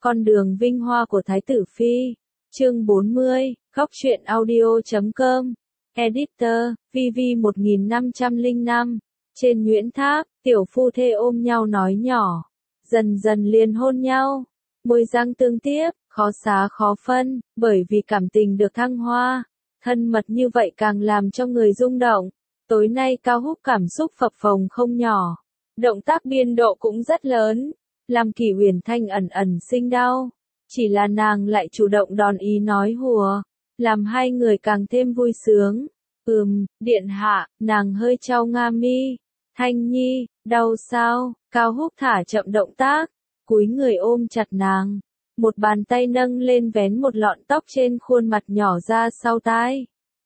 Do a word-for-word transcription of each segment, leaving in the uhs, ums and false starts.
Con đường vinh hoa của Thái tử Phi. Chương bốn mươi, góc truyện audio chấm com. Editor, vê vê một nghìn năm trăm lẻ năm. Trên Nguyễn Tháp, tiểu phu thê ôm nhau nói nhỏ. Dần dần liền hôn nhau. Môi răng tương tiếp, khó xá khó phân, bởi vì cảm tình được thăng hoa. Thân mật như vậy càng làm cho người rung động. Tối nay Cao Húc cảm xúc phập phồng không nhỏ. Động tác biên độ cũng rất lớn. Làm Kỷ Uyển Thanh ẩn ẩn sinh đau. Chỉ là nàng lại chủ động đòn ý nói hùa. Làm hai người càng thêm vui sướng. Ừm, điện hạ, nàng hơi chau nga mi. Thanh nhi, đau sao? Cao Húc thả chậm động tác. Cúi người ôm chặt nàng. Một bàn tay nâng lên vén một lọn tóc trên khuôn mặt nhỏ ra sau tai.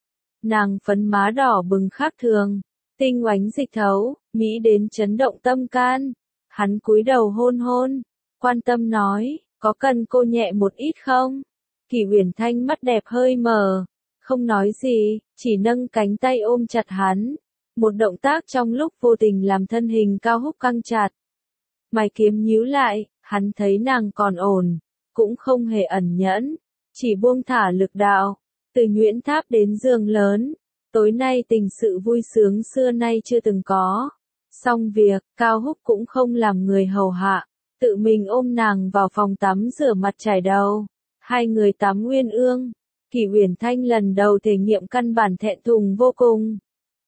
Nàng phấn má đỏ bừng khác thường. Tinh oánh dịch thấu, mỹ đến chấn động tâm can. Hắn cúi đầu hôn hôn. Quan tâm nói, có cần cô nhẹ một ít không? Kỷ Uyển Thanh mắt đẹp hơi mờ. Không nói gì, chỉ nâng cánh tay ôm chặt hắn. Một động tác trong lúc vô tình làm thân hình Cao Húc căng chặt. Mày kiếm nhíu lại, hắn thấy nàng còn ổn. Cũng không hề ẩn nhẫn. Chỉ buông thả lực đạo. Từ Nguyễn Tháp đến giường lớn. Tối nay tình sự vui sướng xưa nay chưa từng có. Xong việc, Cao Húc cũng không làm người hầu hạ. Tự mình ôm nàng vào phòng tắm rửa mặt chải đầu. Hai người tắm uyên ương. Kỷ Uyển Thanh lần đầu thể nghiệm căn bản thẹn thùng vô cùng.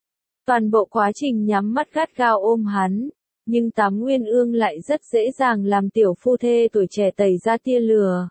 Toàn bộ quá trình nhắm mắt gắt gao ôm hắn. Nhưng tắm uyên ương lại rất dễ dàng làm tiểu phu thê tuổi trẻ tẩy ra tia lửa.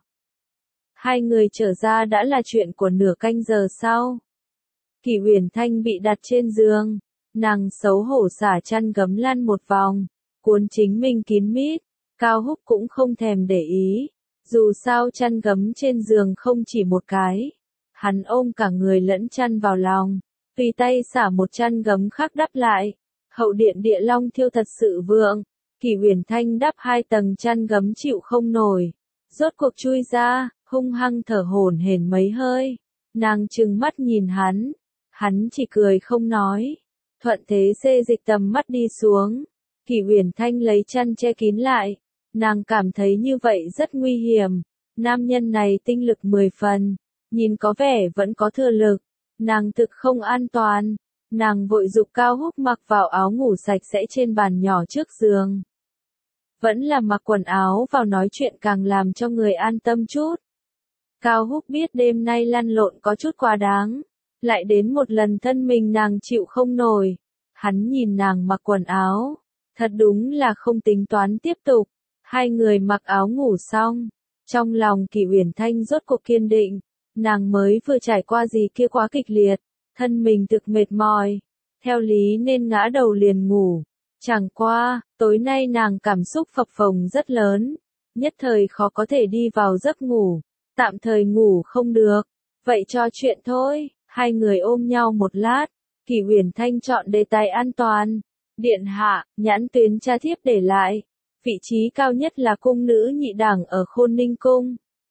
Hai người trở ra đã là chuyện của nửa canh giờ sau. Kỷ Uyển Thanh bị đặt trên giường. Nàng xấu hổ xả chăn gấm lăn một vòng. Cuốn chính mình kín mít. Cao Húc cũng không thèm để ý. Dù sao chăn gấm trên giường không chỉ một cái. Hắn ôm cả người lẫn chăn vào lòng. Tùy tay xả một chăn gấm khác đắp lại. Hậu điện Địa Long thiêu thật sự vượng. Kỷ Uyển Thanh đắp hai tầng chăn gấm chịu không nổi. Rốt cuộc chui ra, hung hăng thở hổn hển mấy hơi. Nàng trừng mắt nhìn hắn. Hắn chỉ cười không nói. Thuận thế xê dịch tầm mắt đi xuống. Kỷ Uyển Thanh lấy chăn che kín lại. Nàng cảm thấy như vậy rất nguy hiểm. Nam nhân này tinh lực mười phần. Nhìn có vẻ vẫn có thừa lực. Nàng thực không an toàn. Nàng vội giục Cao Húc mặc vào áo ngủ sạch sẽ trên bàn nhỏ trước giường. Vẫn là mặc quần áo vào nói chuyện càng làm cho người an tâm chút. Cao Húc biết đêm nay lăn lộn có chút quá đáng. Lại đến một lần thân mình nàng chịu không nổi. Hắn nhìn nàng mặc quần áo. Thật đúng là không tính toán tiếp tục. Hai người mặc áo ngủ xong. Trong lòng Kỷ Uyển Thanh rốt cuộc kiên định. Nàng mới vừa trải qua gì kia quá kịch liệt. Thân mình thực mệt mỏi. Theo lý nên ngã đầu liền ngủ. Chẳng qua, tối nay nàng cảm xúc phập phồng rất lớn. Nhất thời khó có thể đi vào giấc ngủ. Tạm thời ngủ không được. Vậy cho chuyện thôi. Hai người ôm nhau một lát. Kỷ Uyển Thanh chọn đề tài an toàn. Điện hạ, nhãn tuyến cha thiếp để lại. Vị trí cao nhất là cung nữ nhị đẳng ở Khôn Ninh Cung.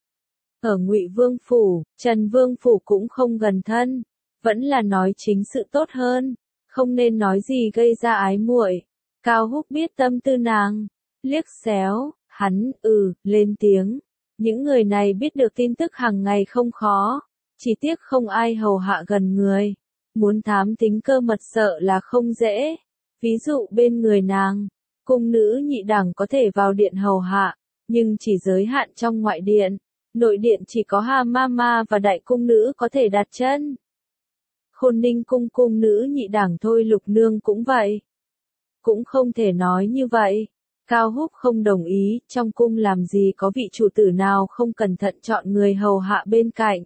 Ở Ngụy Vương Phủ, Trần Vương Phủ cũng không gần thân. Vẫn là nói chính sự tốt hơn. Không nên nói gì gây ra ái muội. Cao Húc biết tâm tư nàng. Liếc xéo, hắn, ừ, lên tiếng. Những người này biết được tin tức hàng ngày không khó. Chỉ tiếc không ai hầu hạ gần người. Muốn thám tính cơ mật sợ là không dễ. Ví dụ bên người nàng, cung nữ nhị đẳng có thể vào điện hầu hạ, nhưng chỉ giới hạn trong ngoại điện. Nội điện chỉ có Ha Mama và đại cung nữ có thể đặt chân. Khôn Ninh Cung cung nữ nhị đẳng thôi Lục Nương cũng vậy. Cũng không thể nói như vậy. Cao Húc không đồng ý, trong cung làm gì có vị chủ tử nào không cẩn thận chọn người hầu hạ bên cạnh.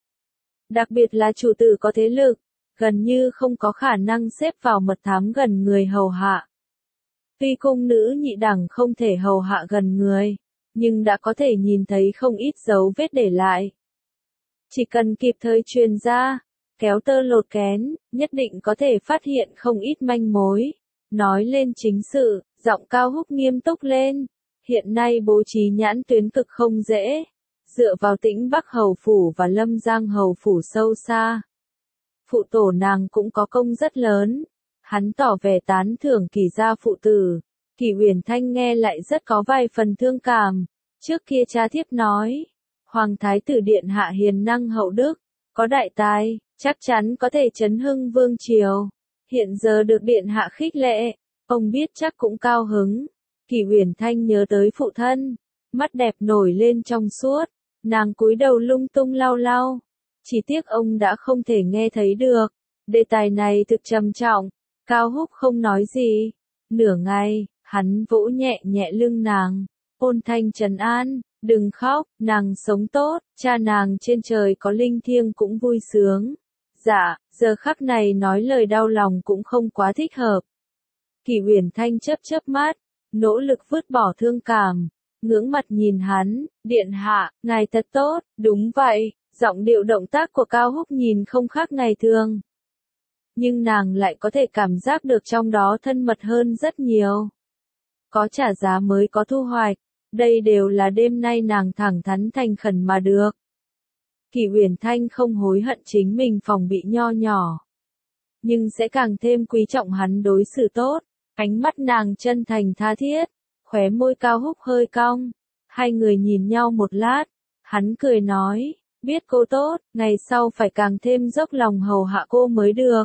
Đặc biệt là chủ tử có thế lực, gần như không có khả năng xếp vào mật thám gần người hầu hạ. Tuy cung nữ nhị đẳng không thể hầu hạ gần người, nhưng đã có thể nhìn thấy không ít dấu vết để lại. Chỉ cần kịp thời truyền ra, kéo tơ lột kén, nhất định có thể phát hiện không ít manh mối. Nói lên chính sự, giọng Cao Húc nghiêm túc lên. Hiện nay bố trí nhãn tuyến cực không dễ. Dựa vào Tĩnh Bắc Hầu Phủ và Lâm Giang Hầu Phủ sâu xa. Phụ tổ nàng cũng có công rất lớn. Hắn tỏ vẻ tán thưởng Kỷ gia phụ tử. Kỷ Uyển Thanh nghe lại rất có vài phần thương cảm. Trước kia cha thiếp nói, Hoàng Thái tử Điện Hạ hiền năng hậu đức, có đại tài, chắc chắn có thể chấn hưng vương triều. Hiện giờ được Điện Hạ khích lệ, ông biết chắc cũng cao hứng. Kỷ Uyển Thanh nhớ tới phụ thân, mắt đẹp nổi lên trong suốt, nàng cúi đầu lung tung lau lau. Chỉ tiếc ông đã không thể nghe thấy được. Đề tài này thực trầm trọng, Cao Húc không nói gì. Nửa ngày, hắn vỗ nhẹ nhẹ lưng nàng, ôn thanh trấn an, đừng khóc, nàng sống tốt, cha nàng trên trời có linh thiêng cũng vui sướng. Dạ, giờ khắc này nói lời đau lòng cũng không quá thích hợp. Kỷ Uyển Thanh chớp chớp mắt, nỗ lực vứt bỏ thương cảm, ngưỡng mặt nhìn hắn, Điện Hạ, ngài thật tốt, đúng vậy, giọng điệu động tác của Cao Húc nhìn không khác ngày thường. Nhưng nàng lại có thể cảm giác được trong đó thân mật hơn rất nhiều. Có trả giá mới có thu hoạch, đây đều là đêm nay nàng thẳng thắn thành khẩn mà được. Kỷ Uyển Thanh không hối hận chính mình phòng bị nho nhỏ, nhưng sẽ càng thêm quý trọng hắn đối xử tốt. Ánh mắt nàng chân thành tha thiết, khóe môi Cao Húc hơi cong. Hai người nhìn nhau một lát, hắn cười nói, biết cô tốt, ngày sau phải càng thêm dốc lòng hầu hạ cô mới được.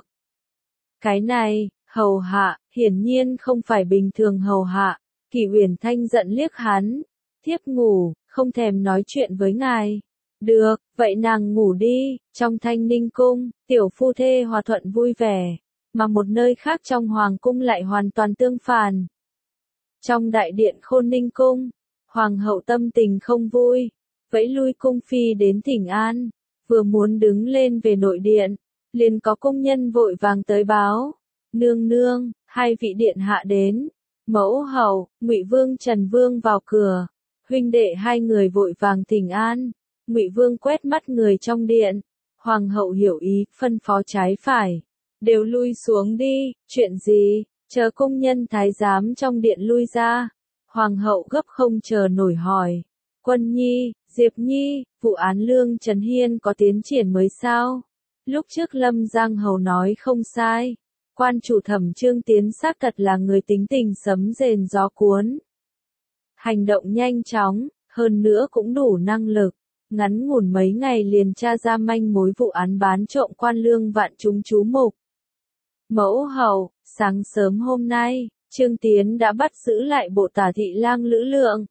Cái này, hầu hạ, hiển nhiên không phải bình thường hầu hạ. Kỷ Uyển Thanh giận liếc hắn, thiếp ngủ, không thèm nói chuyện với ngài. Được, vậy nàng ngủ đi. Trong Thanh Ninh cung, tiểu phu thê hòa thuận vui vẻ, mà một nơi khác trong hoàng cung lại hoàn toàn tương phản. Trong đại điện Khôn Ninh cung, hoàng hậu tâm tình không vui, vẫy lui cung phi đến thỉnh an, vừa muốn đứng lên về nội điện, liền có công nhân vội vàng tới báo, nương nương, hai vị điện hạ đến. Mẫu hậu, Ngụy Vương Trần Vương vào cửa, huynh đệ hai người vội vàng thỉnh an. Ngụy Vương quét mắt người trong điện, hoàng hậu hiểu ý, phân phó trái phải, đều lui xuống đi. Chuyện gì? Chờ công nhân thái giám trong điện lui ra, hoàng hậu gấp không chờ nổi hỏi, Quân Nhi, Diệp Nhi, vụ án Lương Trấn Hiên có tiến triển mới sao? Lúc trước Lâm Giang Hầu nói không sai, quan chủ thẩm Trương Tiến xác thật là người tính tình sấm rền gió cuốn, hành động nhanh chóng, hơn nữa cũng đủ năng lực. Ngắn ngủn mấy ngày liền tra ra manh mối vụ án bán trộm quan lương vạn chúng chú mục. Mẫu hậu, sáng sớm hôm nay, Trương Tiến đã bắt giữ lại bộ tả thị lang Lữ Lượng,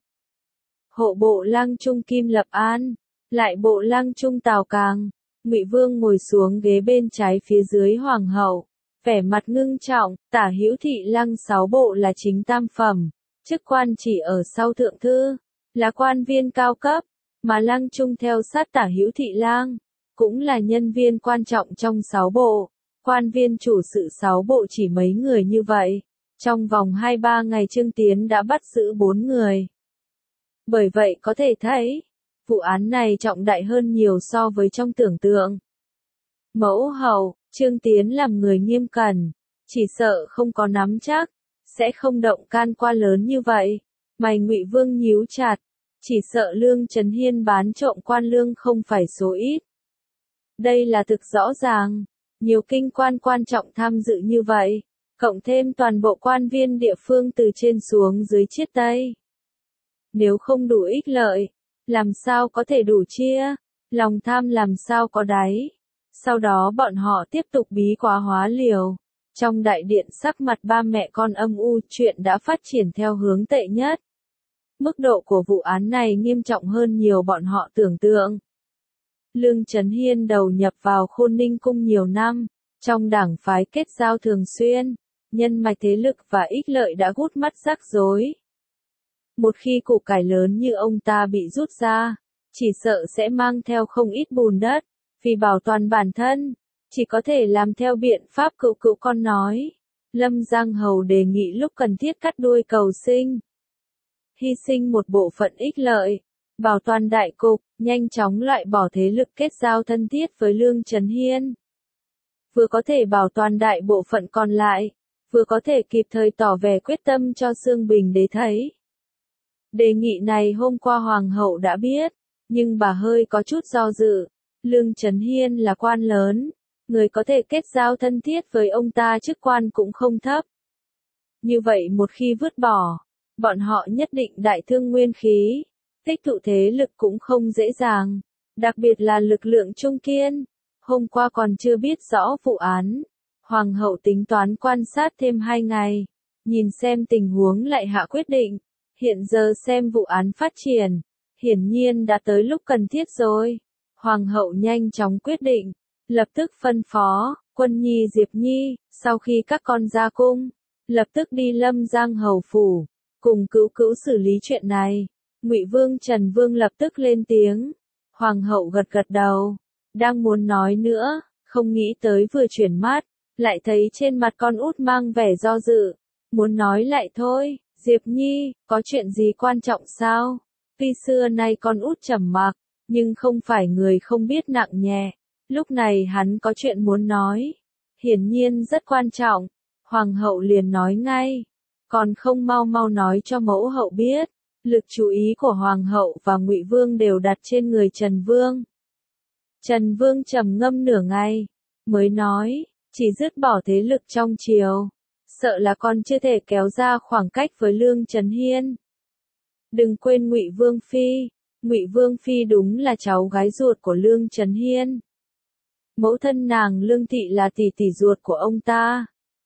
hộ bộ lang Trung Kim Lập An, lại bộ lang Trung Tào Càng. Ngụy Vương ngồi xuống ghế bên trái phía dưới hoàng hậu, vẻ mặt ngưng trọng. Tả hữu thị lang sáu bộ là chính tam phẩm, chức quan chỉ ở sau thượng thư, là quan viên cao cấp. Mà lang Trung theo sát tả hữu thị lang, cũng là nhân viên quan trọng trong sáu bộ. Quan viên chủ sự sáu bộ chỉ mấy người như vậy. Trong vòng hai ba ngày Trương Tiến đã bắt giữ bốn người. Bởi vậy có thể thấy, vụ án này trọng đại hơn nhiều so với trong tưởng tượng. Mẫu hậu, Trương Tiến làm người nghiêm cẩn, chỉ sợ không có nắm chắc, sẽ không động can qua lớn như vậy. Mày Ngụy Vương nhíu chặt. Chỉ sợ Lương Trấn Hiên bán trộm quan lương không phải số ít. Đây là thực rõ ràng, nhiều kinh quan quan trọng tham dự như vậy, cộng thêm toàn bộ quan viên địa phương từ trên xuống dưới chiết tây. Nếu không đủ ích lợi, làm sao có thể đủ chia, lòng tham làm sao có đáy. Sau đó bọn họ tiếp tục bí quá hóa liều. Trong đại điện sắc mặt ba mẹ con âm u, chuyện đã phát triển theo hướng tệ nhất. Mức độ của vụ án này nghiêm trọng hơn nhiều bọn họ tưởng tượng. Lương Trấn Hiên đầu nhập vào Khôn Ninh cung nhiều năm, trong đảng phái kết giao thường xuyên, nhân mạch thế lực và ích lợi đã gút mắt rắc rối. Một khi củ cải lớn như ông ta bị rút ra, chỉ sợ sẽ mang theo không ít bùn đất, vì bảo toàn bản thân, chỉ có thể làm theo biện pháp cựu cựu con nói. Lâm Giang Hầu đề nghị lúc cần thiết cắt đuôi cầu sinh. Hy sinh một bộ phận ích lợi, bảo toàn đại cục, nhanh chóng loại bỏ thế lực kết giao thân thiết với Lương Trấn Hiên. Vừa có thể bảo toàn đại bộ phận còn lại, vừa có thể kịp thời tỏ vẻ quyết tâm cho Xương Bình Đế thấy. Đề nghị này hôm qua Hoàng hậu đã biết, nhưng bà hơi có chút do dự. Lương Trấn Hiên là quan lớn, người có thể kết giao thân thiết với ông ta chức quan cũng không thấp. Như vậy một khi vứt bỏ, bọn họ nhất định đại thương nguyên khí, tích tụ thế lực cũng không dễ dàng, đặc biệt là lực lượng trung kiên. Hôm qua còn chưa biết rõ vụ án, Hoàng hậu tính toán quan sát thêm hai ngày, nhìn xem tình huống lại hạ quyết định. Hiện giờ xem vụ án phát triển, hiển nhiên đã tới lúc cần thiết rồi. Hoàng hậu nhanh chóng quyết định, lập tức phân phó, Quân Nhi Diệp Nhi, sau khi các con ra cung, lập tức đi Lâm Giang hầu phủ, cùng Cữu Cữu xử lý chuyện này. Ngụy Vương Trần Vương lập tức lên tiếng. Hoàng hậu gật gật đầu, đang muốn nói nữa, không nghĩ tới vừa chuyển mắt, lại thấy trên mặt con út mang vẻ do dự, muốn nói lại thôi. Diệp Nhi, có chuyện gì quan trọng sao? Tuy xưa nay con út trầm mặc, nhưng không phải người không biết nặng nhẹ. Lúc này hắn có chuyện muốn nói, hiển nhiên rất quan trọng. Hoàng hậu liền nói ngay, còn không mau mau nói cho mẫu hậu biết. Lực chú ý của Hoàng hậu và Ngụy Vương đều đặt trên người Trần Vương. Trần Vương trầm ngâm nửa ngày, mới nói, chỉ dứt bỏ thế lực trong triều, sợ là con chưa thể kéo ra khoảng cách với Lương Trấn Hiên. Đừng quên Ngụy Vương phi, Ngụy Vương phi đúng là cháu gái ruột của Lương Trấn Hiên. Mẫu thân nàng Lương thị là tỷ tỷ ruột của ông ta.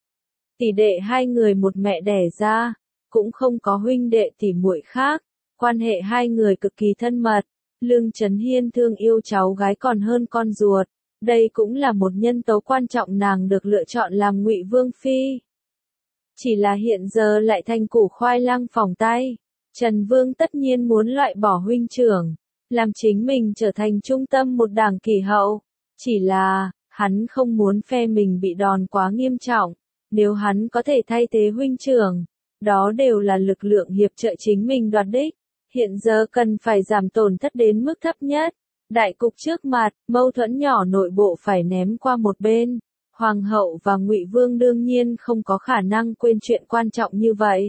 Tỷ đệ hai người một mẹ đẻ ra, cũng không có huynh đệ tỷ muội khác, quan hệ hai người cực kỳ thân mật. Lương Trấn Hiên thương yêu cháu gái còn hơn con ruột, đây cũng là một nhân tố quan trọng nàng được lựa chọn làm Ngụy Vương phi. Chỉ là hiện giờ lại thành củ khoai lang phỏng tay, Trần Vương tất nhiên muốn loại bỏ huynh trưởng, làm chính mình trở thành trung tâm một đảng kỳ hậu. Chỉ là, hắn không muốn phe mình bị đòn quá nghiêm trọng, nếu hắn có thể thay thế huynh trưởng, đó đều là lực lượng hiệp trợ chính mình đoạt đích. Hiện giờ cần phải giảm tổn thất đến mức thấp nhất. Đại cục trước mặt, mâu thuẫn nhỏ nội bộ phải ném qua một bên. Hoàng hậu và Ngụy Vương đương nhiên không có khả năng quên chuyện quan trọng như vậy.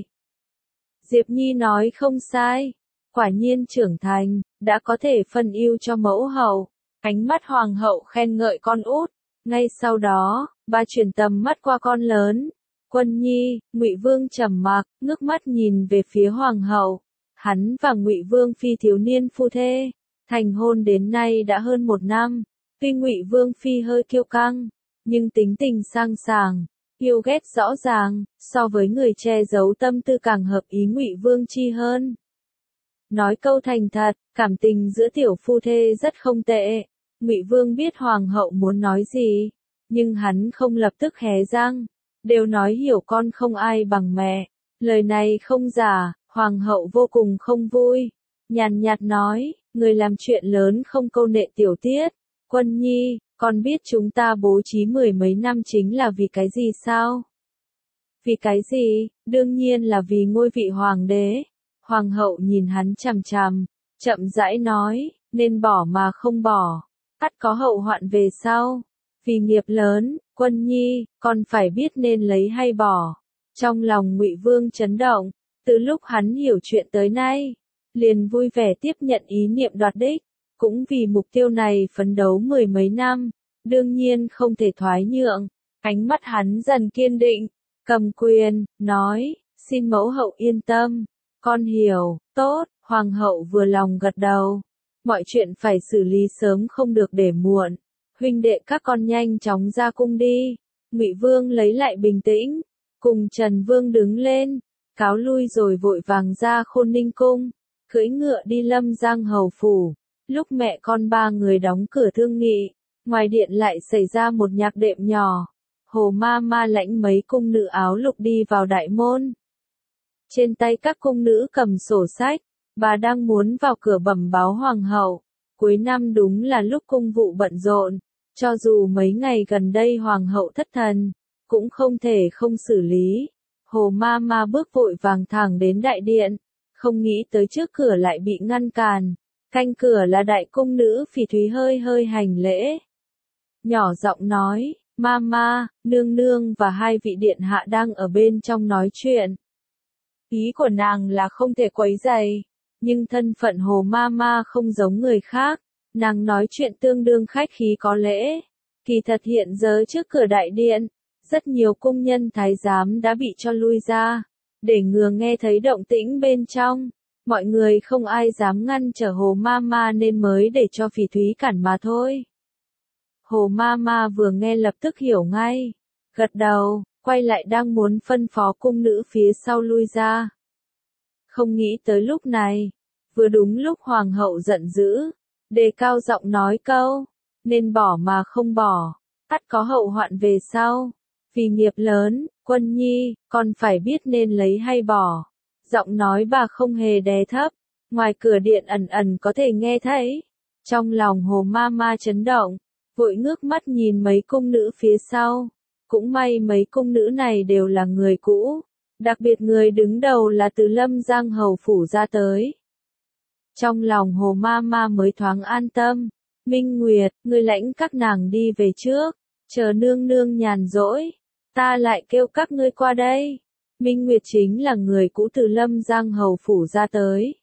Diệp Nhi nói không sai, quả nhiên trưởng thành, đã có thể phân ưu cho mẫu hậu. Ánh mắt Hoàng hậu khen ngợi con út, ngay sau đó, bà chuyển tầm mắt qua con lớn. Quân Nhi, Ngụy Vương trầm mặc, ngước mắt nhìn về phía Hoàng hậu. Hắn và Ngụy Vương phi thiếu niên phu thê, thành hôn đến nay đã hơn một năm. Tuy Ngụy Vương phi hơi kiêu căng, nhưng tính tình sang sàng, yêu ghét rõ ràng, so với người che giấu tâm tư càng hợp ý Ngụy Vương chi hơn. Nói câu thành thật, cảm tình giữa tiểu phu thê rất không tệ. Ngụy Vương biết Hoàng hậu muốn nói gì, nhưng hắn không lập tức hé răng, đều nói hiểu con không ai bằng mẹ. Lời này không giả. Hoàng hậu vô cùng không vui, nhàn nhạt nói, người làm chuyện lớn không câu nệ tiểu tiết. Quân Nhi, con biết chúng ta bố trí mười mấy năm chính là vì cái gì sao? Vì cái gì? Đương nhiên là vì ngôi vị hoàng đế. Hoàng hậu nhìn hắn chằm chằm, chậm rãi nói, nên bỏ mà không bỏ, ắt có hậu hoạn về sau. Vì nghiệp lớn, Quân Nhi, con phải biết nên lấy hay bỏ. Trong lòng Ngụy Vương chấn động. Từ lúc hắn hiểu chuyện tới nay, liền vui vẻ tiếp nhận ý niệm đoạt đích, cũng vì mục tiêu này phấn đấu mười mấy năm, đương nhiên không thể thoái nhượng. Ánh mắt hắn dần kiên định, cầm quyền, nói, xin mẫu hậu yên tâm, con hiểu, tốt. Hoàng hậu vừa lòng gật đầu, mọi chuyện phải xử lý sớm không được để muộn. Huynh đệ các con nhanh chóng ra cung đi. Ngụy Vương lấy lại bình tĩnh, cùng Trần Vương đứng lên, cáo lui rồi vội vàng ra Khôn Ninh cung, cưỡi ngựa đi Lâm Giang hầu phủ. Lúc mẹ con ba người đóng cửa thương nghị, ngoài điện lại xảy ra một nhạc đệm nhỏ. Hồ ma ma lãnh mấy cung nữ áo lục đi vào đại môn. Trên tay các cung nữ cầm sổ sách, bà đang muốn vào cửa bẩm báo hoàng hậu. Cuối năm đúng là lúc cung vụ bận rộn, cho dù mấy ngày gần đây hoàng hậu thất thần, cũng không thể không xử lý. Hồ ma ma bước vội vàng thẳng đến đại điện, không nghĩ tới trước cửa lại bị ngăn cản. Canh cửa là đại cung nữ Phỉ Thúy hơi hơi hành lễ. Nhỏ giọng nói, Mama, nương nương và hai vị điện hạ đang ở bên trong nói chuyện. Ý của nàng là không thể quấy rầy, nhưng thân phận Hồ Mama không giống người khác, nàng nói chuyện tương đương khách khí có lễ. Kỳ thật hiện giờ trước cửa đại điện, rất nhiều cung nhân thái giám đã bị cho lui ra, để ngừa nghe thấy động tĩnh bên trong. Mọi người không ai dám ngăn trở Hồ Mama nên mới để cho Phỉ Thúy cản mà thôi. Hồ Mama vừa nghe lập tức hiểu ngay, gật đầu, quay lại đang muốn phân phó cung nữ phía sau lui ra. Không nghĩ tới lúc này, vừa đúng lúc hoàng hậu giận dữ, đề cao giọng nói câu, nên bỏ mà không bỏ, ắt có hậu hoạn về sau. Vì nghiệp lớn, Quân Nhi, con phải biết nên lấy hay bỏ. Giọng nói bà không hề đè thấp, ngoài cửa điện ẩn ẩn có thể nghe thấy. Trong lòng Hồ Mama chấn động, vội ngước mắt nhìn mấy cung nữ phía sau. Cũng may mấy cung nữ này đều là người cũ, đặc biệt người đứng đầu là từ Lâm Giang hầu phủ ra tới. Trong lòng Hồ Mama mới thoáng an tâm. Minh Nguyệt, ngươi lãnh các nàng đi về trước, chờ nương nương nhàn rỗi, ta lại kêu các ngươi qua đây. Minh Nguyệt chính là người cũ từ Lâm Giang hầu phủ ra tới.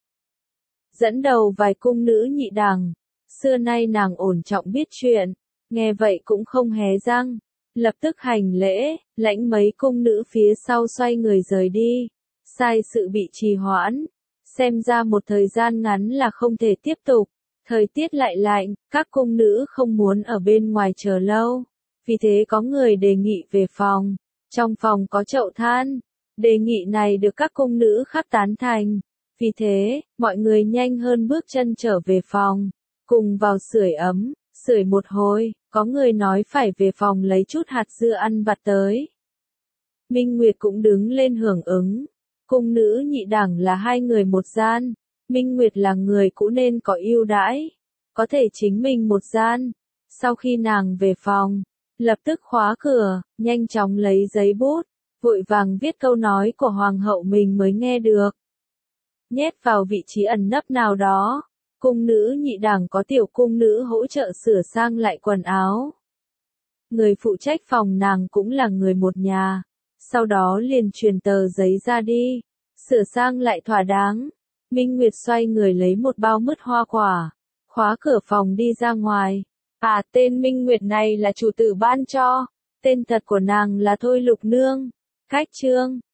Dẫn đầu vài cung nữ nhị đẳng, xưa nay nàng ổn trọng biết chuyện, nghe vậy cũng không hé răng, lập tức hành lễ, lãnh mấy cung nữ phía sau xoay người rời đi. Sai sự bị trì hoãn, xem ra một thời gian ngắn là không thể tiếp tục. Thời tiết lại lạnh, các cung nữ không muốn ở bên ngoài chờ lâu, vì thế có người đề nghị về phòng. Trong phòng có chậu than, đề nghị này được các cung nữ khác tán thành. Vì thế, mọi người nhanh hơn bước chân trở về phòng, cùng vào sưởi ấm, sưởi một hồi, có người nói phải về phòng lấy chút hạt dưa ăn vặt tới. Minh Nguyệt cũng đứng lên hưởng ứng. Cung nữ nhị đẳng là hai người một gian. Minh Nguyệt là người cũ nên có ưu đãi, có thể chính mình một gian. Sau khi nàng về phòng, lập tức khóa cửa, nhanh chóng lấy giấy bút, vội vàng viết câu nói của hoàng hậu mình mới nghe được. Nhét vào vị trí ẩn nấp nào đó, cung nữ nhị đẳng có tiểu cung nữ hỗ trợ sửa sang lại quần áo. Người phụ trách phòng nàng cũng là người một nhà, sau đó liền truyền tờ giấy ra đi, sửa sang lại thỏa đáng. Minh Nguyệt xoay người lấy một bao mứt hoa quả, khóa cửa phòng đi ra ngoài. À, tên Minh Nguyệt này là chủ tử ban cho, tên thật của nàng là Thôi Lục Nương. Cách chương